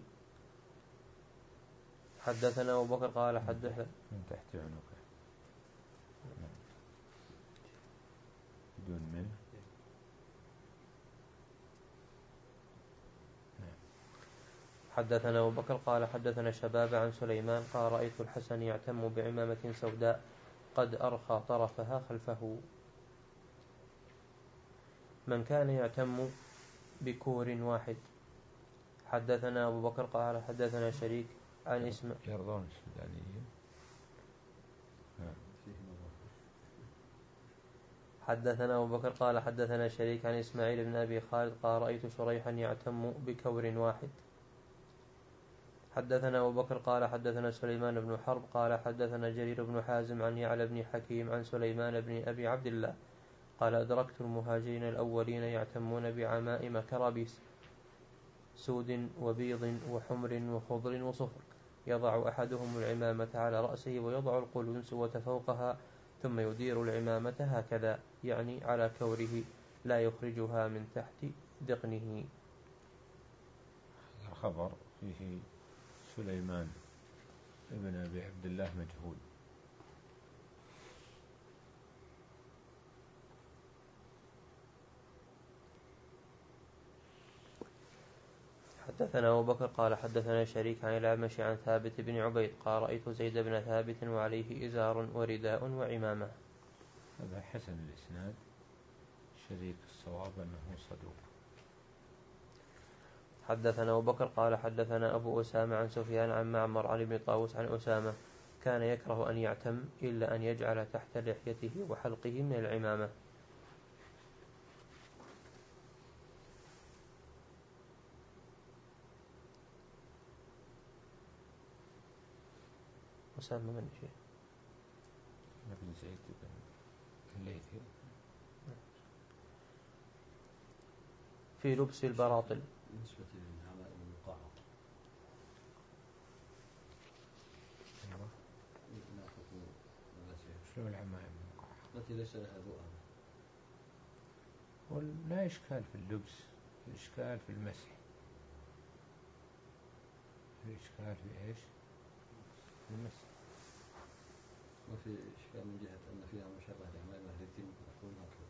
حدثنا أبو بكر قال حدث من تحت عنقه بدون من. حدثنا أبو بكر قال حدثنا شباب عن سليمان قال رأيت الحسن يعتم بعمامة سوداء قد أرخى طرفها خلفه. من كان يعتم بكور واحد. حدثنا أبو بكر قال حدثنا شريك عن اسم يرضون السودانيين. حدثنا أبو بكر قال حدثنا شريك عن إسماعيل بن أبي خالد قال رأيت شريحا يعتم بكور واحد. حدثنا أبو بكر قال حدثنا سليمان بن حرب قال حدثنا جرير بن حازم عن يعلى بن حكيم عن سليمان بن أبي عبد الله قال أدركت المهاجرين الأولين يعتمون بعمائم كرابيس سود وبيض وحمر وخضر وصفر يضع أحدهم العمامة على رأسه ويضع القلنسوة فوقها ثم يدير العمامة هكذا، يعني على كوره، لا يخرجها من تحت ذقنه. الخبر فيه سليمان ابن أبي عبد الله مجهول. حدثنا أبو بكر قال حدثنا شريك عن الأعمش عن ثابت بن عبيد قال رأيت زيد بن ثابت وعليه إزار ورداء وعمامة. هذا حسن الإسناد. شريك الصواب أنه صدوق. حدثنا أبو بكر قال حدثنا أبو أسامة عن سفيان عن معمر عن ابن طاووس عن أسامة كان يكره أن يعتم إلا أن يجعل تحت لحيته وحلقه من العمامة. أسامة من شيء ابن زيد بن الليثي. في لبس البراطل. بالنسبة للعماء المقاعد لا حكم شنو العمائم المقاعد التي ليس لها ذؤابة؟ ولا إشكال في اللبس، الإشكال في المسح، الإشكال في إيش؟ في المسح. وفي إشكال من جهة أن فيها مشابهة لعمائم أهل الذمة يقول هكذا.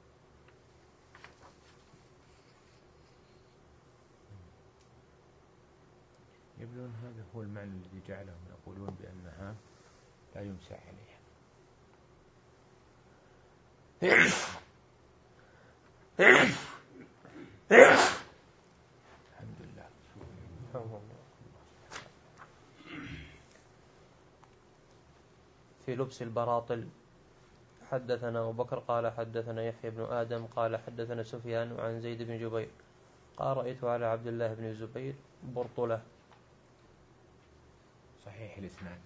يبدو أن هذا هو المعنى الذي جعلهم يقولون بأنها لا يمسح عليها. الحمد لله. في لبس البراطل. حدثنا أبو بكر قال حدثنا يحيى بن آدم قال حدثنا سفيان عن زيد بن جبير قال رأيت على عبد الله بن الزبير برطلة. صحيح الإسناد.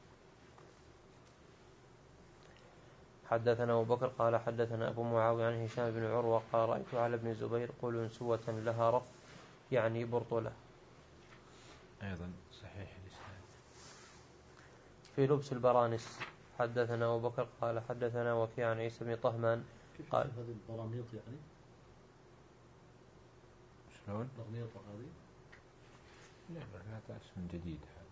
حدثنا أبو بكر قال حدثنا أبو معاوية عن هشام بن عروة قال رأيت على ابن الزبير قلنسوة لها رف، يعني برطلة. أيضا صحيح الإسناد. في لبس البرانس. حدثنا أبو بكر قال حدثنا وكيع عن عيسى بن طهمان قال هذه البرانيط يعني شلون؟ برنيطة هذه؟ لا لا اسم جديد هذا.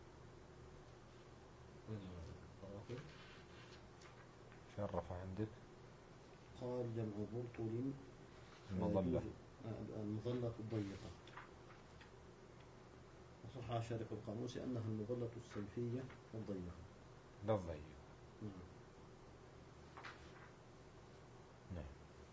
شرف عندك. قال جمع برطل المظلة المظلة الضيقة. وصح شارح القاموس أنها المظلة الصيفية الضيقة. لا الضيق. نعم.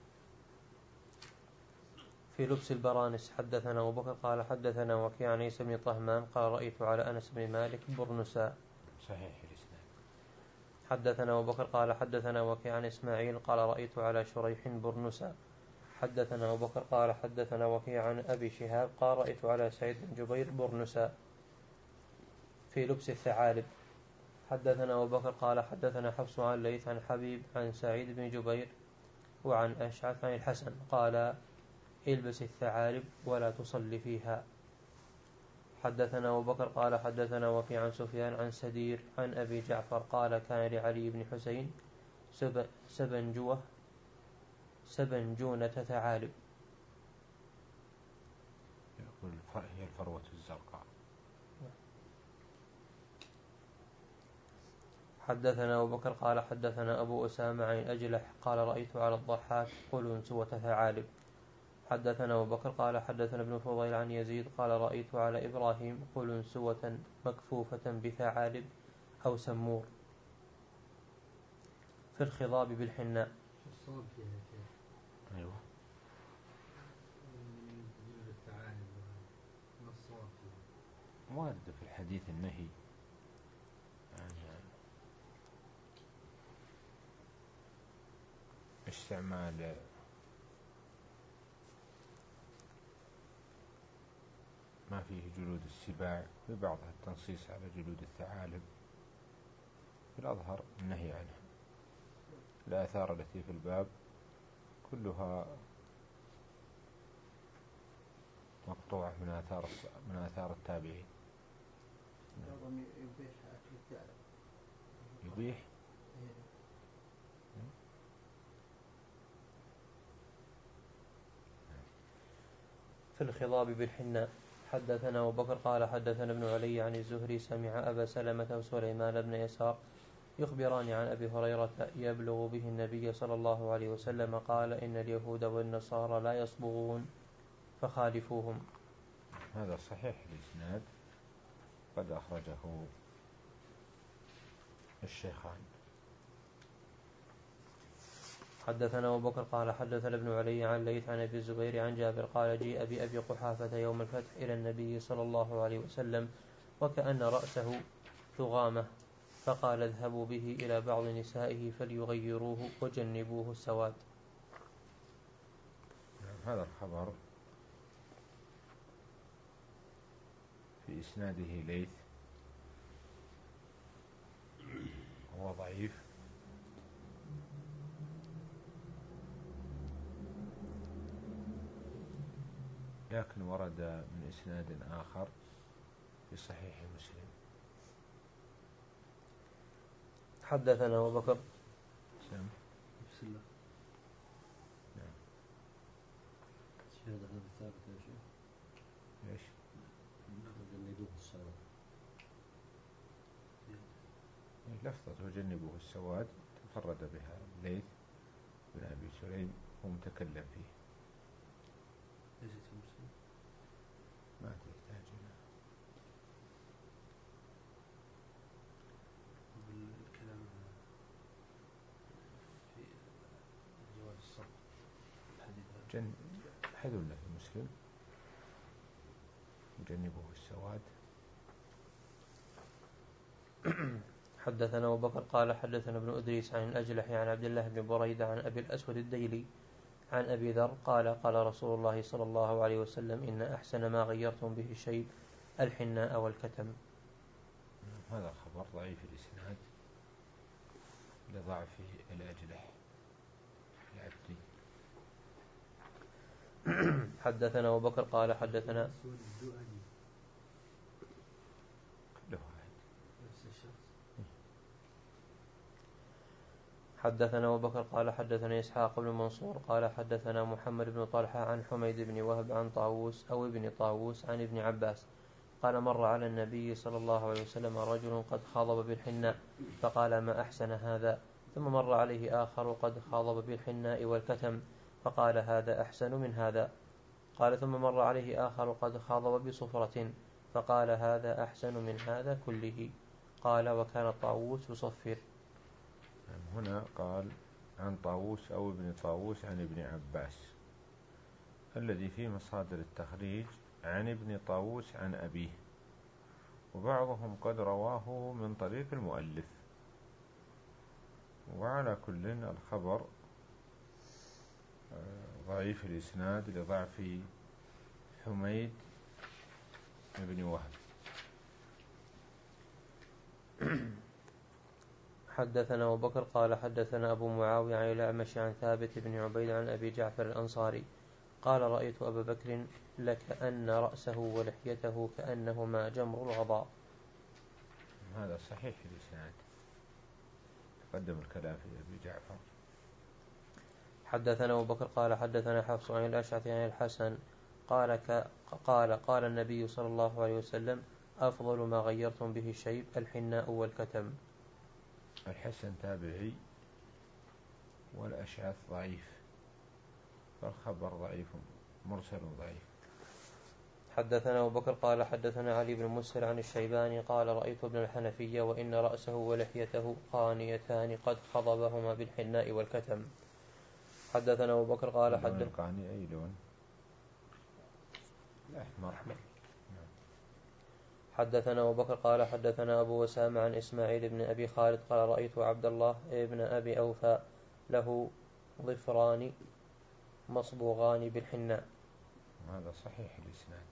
في لبس البرانس. حدثنا أبو بكر قال حدثنا وكيع عن عيسى بن طهمان قال رأيت على أنس بن مالك برنساء. صحيح الإسناد. حدثنا أبو بكر قال حدثنا وكيع عن إسماعيل قال رأيت على شريح برنساء. حدثنا أبو بكر قال حدثنا وكيع عن أبي شهاب قال رأيت على سعيد بن جبير برنساء. في لبس الثعالب. حدثنا أبو بكر قال حدثنا حفص عن ليث عن حبيب عن سعيد بن جبير وعن أشعث عن الحسن قال البس الثعالب ولا تصلي فيها. حدثنا أبو بكر قال حدثنا وكيع عن سفيان عن سدير عن أبي جعفر قال كان لعلي بن حسين سبنجوة سبنجونة ثعالب. يقول هي الفروة الزرقاء. حدثنا أبو بكر قال حدثنا أبو أسامة عن أجلح قال رأيت على الضحاك قلنسوة ثعالب. حدثنا أبو بكر قال حدثنا ابن فضيل عن يزيد قال رأيت على إبراهيم قلنسوة مكفوفة بثعالب أو سمور في الخضاب بالحناء. الصواب فيها يا شيخ. أيوة. ما الصواب فيها؟ وارد في الحديث النهي عن استعمال ما فيه جلود السباع، في بعضها التنصيص على جلود الثعالب، في الأظهر النهي عنها. الآثار التي في الباب كلها مقطوعة من آثار من آثار التابعين. بعضهم يبيح أكل الثعلب. يبيح في الخضاب بالحناء. حدثنا أبو بكر قال حدثنا ابن علي عن الزهري سمع أبا سلمة وسليمان بن يسار يخبران عن أبي هريرة يبلغ به النبي صلى الله عليه وسلم قال إن اليهود والنصارى لا يصبغون فخالفوهم. هذا صحيح الإسناد، قد أخرجه الشيخان. حدثنا أبو بكر قال حدثنا ابن علي عن ليث عن أبي الزبير عن جابر قال جيء بأبي قحافة يوم الفتح إلى النبي صلى الله عليه وسلم وكأن رأسه ثغامة، فقال اذهبوا به إلى بعض نسائه فليغيروه وجنبوه السواد. هذا الخبر في إسناده ليث هو ضعيف، لكن ورد من إسناد آخر في صحيح مسلم. حدثنا أبو بكر سم بسم الله. نعم. الشهادة هذا ثابت يا شيخ؟ ليش؟ وجنبوه السواد. لفظة وجنبوه السواد تفرد بها ليث بن أبي سليم ومتكلم فيه. ليست في مسلم؟ ما تحتاج إلى بالكلام في جواز الصبر الحديث هذا. جن حذونا في مسلم وجنبوه السواد. حدثنا أبو بكر قال حدثنا ابن أدريس عن الأجلح عن عبد الله بن بريدة عن أبي الأسود الديلي عن أبي ذر قال قال رسول الله صلى الله عليه وسلم إن أحسن ما غيرتم به الشيب الحناء والكتم. هذا الخبر ضعيف الإسناد لضعف الأجلح العبدي. حدثنا أبو بكر قال حدثنا حدثنا أبو بكر قال حدثنا إسحاق بن منصور قال حدثنا محمد بن طلحة عن حميد بن وهب عن طاووس أو ابن طاووس عن ابن عباس قال مر على النبي صلى الله عليه وسلم رجل قد خاضب بالحناء فقال ما أحسن هذا، ثم مر عليه آخر قد خاضب بالحناء والكتم فقال هذا أحسن من هذا، قال ثم مر عليه آخر قد خاضب بصفرة فقال هذا أحسن من هذا كله، قال وكان طاووس يصفر. هنا قال عن طاووس أو ابن طاووس عن ابن عباس، الذي في مصادر التخريج عن ابن طاووس عن أبيه، وبعضهم قد رواه من طريق المؤلف. وعلى كل الخبر ضعيف الإسناد لضعف حميد بن وهب. حدثنا أبو بكر قال حدثنا أبو معاوية عن الأعمش عن ثابت بن عبيد عن أبي جعفر الأنصاري قال رأيت أبا بكر لكأن رأسه ولحيته كأنهما جمر الغضاء. هذا صحيح الإسناد، تقدم الكلام في أبي جعفر. حدثنا أبو بكر قال حدثنا حفص عن الأشعث عن الحسن قال ك قال قال النبي صلى الله عليه وسلم أفضل ما غيرتم به الشيب الحناء والكتم. الحسن تابعي والأشعث ضعيف، فالخبر ضعيف مرسل ضعيف. حدثنا أبو بكر قال حدثنا علي بن مسهر عن الشيباني قال رأيت ابن الحنفية وإن رأسه ولحيته قانيتان قد خضبهما بالحناء والكتم. حدثنا أبو بكر قال حدثنا القاني أي لون؟ الأحمر. حدثنا أبو بكر قال حدثنا أبو وسامة عن إسماعيل بن أبي خالد قال رأيت عبد الله ابن أبي أوفى له ظفران مصبوغان بالحناء. هذا صحيح الإسناد.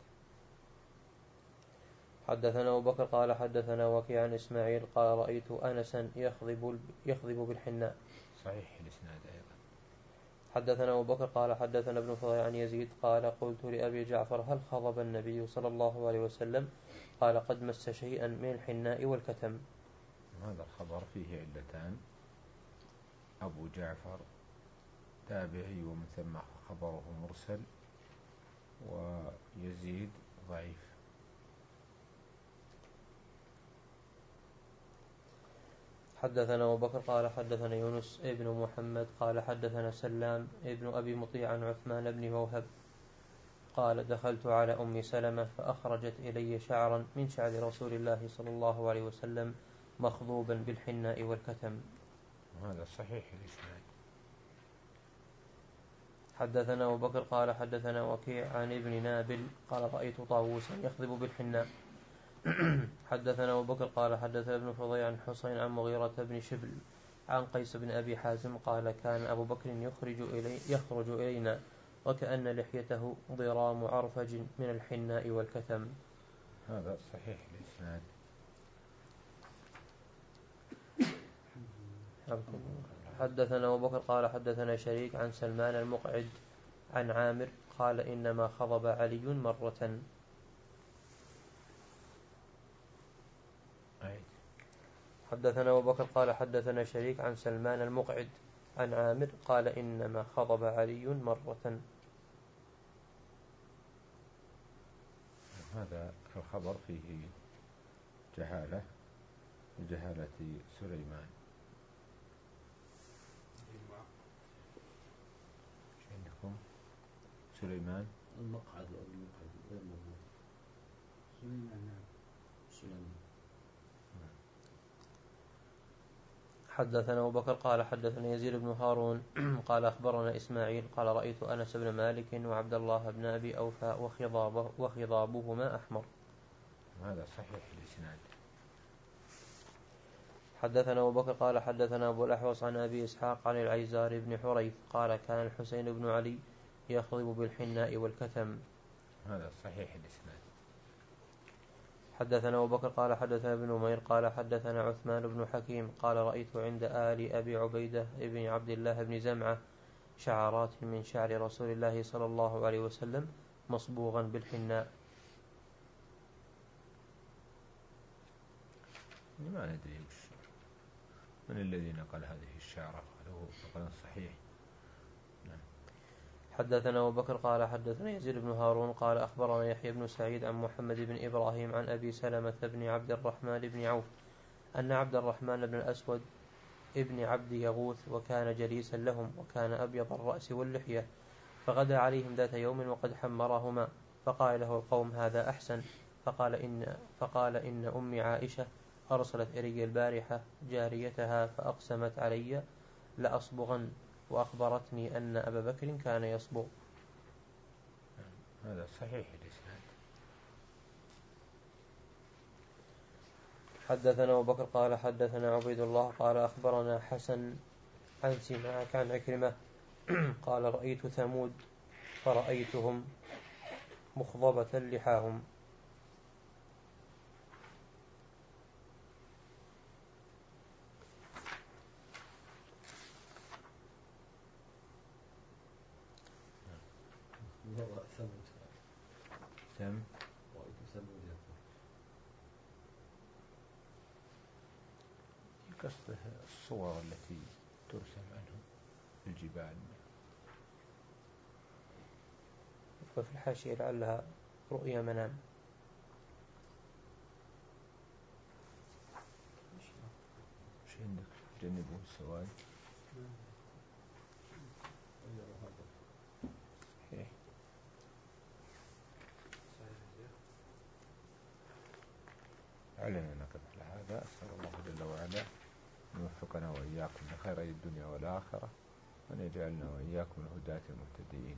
حدثنا أبو بكر قال حدثنا وكيع عن إسماعيل قال رأيت أنسا يخضب يخضب بالحناء. صحيح الإسناد أيضا. حدثنا أبو بكر قال حدثنا ابن فضيل عن يزيد قال قلت لأبي جعفر هل خضب النبي صلى الله عليه وسلم؟ قال قد مس شيئا من الحناء والكتم. هذا الخبر فيه علتان: أبو جعفر تابعي ومن ثم خبره مرسل، ويزيد ضعيف. حدثنا أبو بكر قال حدثنا يونس ابن محمد قال حدثنا سلام ابن أبي مطيع عن عثمان بن موهب قال دخلت على أم سلمة فأخرجت إلي شعرا من شعر رسول الله صلى الله عليه وسلم مخضوبا بالحناء والكتم. هذا صحيح الإسناد. حدثنا أبو بكر قال حدثنا وكيع عن ابن نابل قال رأيت طاووسا يخضب بالحناء. حدثنا أبو بكر قال حدثنا ابن فضيل عن حسين عن مغيرة بن شبل عن قيس بن أبي حازم قال كان أبو بكر يخرج, إلي يخرج إلينا وكأن لحيته ضرام عرفج من الحناء والكتم. هذا صحيح الإسناد. حدثنا أبو بكر قال حدثنا شريك عن سلمان المقعد عن عامر قال إنما خضب علي مرة. حدثنا أبو بكر قال حدثنا شريك عن سلمان المقعد عن عامر قال إنما خضب علي مرة. هذا الخبر فيه جهالة جهالة سليمان. عندكم سليمان المقعد والمقعد غير موجود. سليمان. سليمان. حدثنا أبو بكر قال حدثنا يزيد بن هارون قال أخبرنا إسماعيل قال رأيت أنس بن مالك وعبد الله بن أبي أوفى وخضابه وخضابهما أحمر. هذا صحيح الإسناد. حدثنا أبو بكر قال حدثنا أبو الأحوص عن أبي إسحاق عن العيزار بن حريث قال كان الحسين بن علي يخضب بالحناء والكتم. هذا صحيح الإسناد. حدثنا أبو بكر قال حدثنا ابن نمير قال حدثنا عثمان بن حكيم قال رأيت عند آل أبي عبيدة بن عبد الله بن زمعة شعرات من شعر رسول الله صلى الله عليه وسلم مصبوغا بالحناء. ما ندري وش من الذي نقل هذه الشعرة، هل هو نقل صحيح؟ نعم. حدثنا أبو بكر قال حدثنا يزيد بن هارون قال أخبرنا يحيى بن سعيد عن محمد بن إبراهيم عن أبي سلمة بن عبد الرحمن بن عوف أن عبد الرحمن بن الأسود ابن عبد يغوث وكان جليسا لهم وكان أبيض الرأس واللحية فغدا عليهم ذات يوم وقد حمرهما فقال له القوم هذا أحسن فقال إن, فقال إن أم عائشة أرسلت إلي البارحة جاريتها فأقسمت علي لأصبغن وأخبرتني أن أبا بكر كان يصبغ. هذا صحيح الإسناد. حدثنا أبو بكر قال حدثنا عبيد الله قال أخبرنا حسن عن سماك عن عكرمة قال رأيت ثمود فرأيتهم مخضبة لحاهم. ثمود. ثم رأيت ثمود قصده الصور التي ترسم عنهم في الجبال. وفي الحاشية لعلها رؤيا منام. وش عندك جنبه السواد؟ صحيح. علينا نقف على هذا. أسأل الله جل وعلا أن يوفقنا وإياكم لخيري الدنيا والآخرة وأن يجعلنا وإياكم الهداة المهتدين.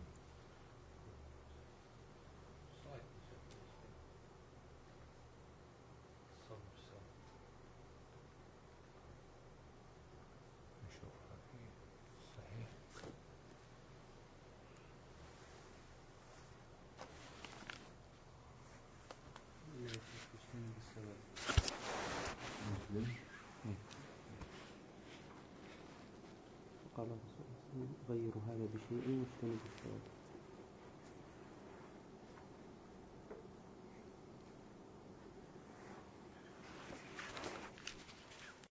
نشوفها في صحيح. قال الرسول صلى الله عليه وسلم غير هذا بشيء واجتنبوا الشواذ.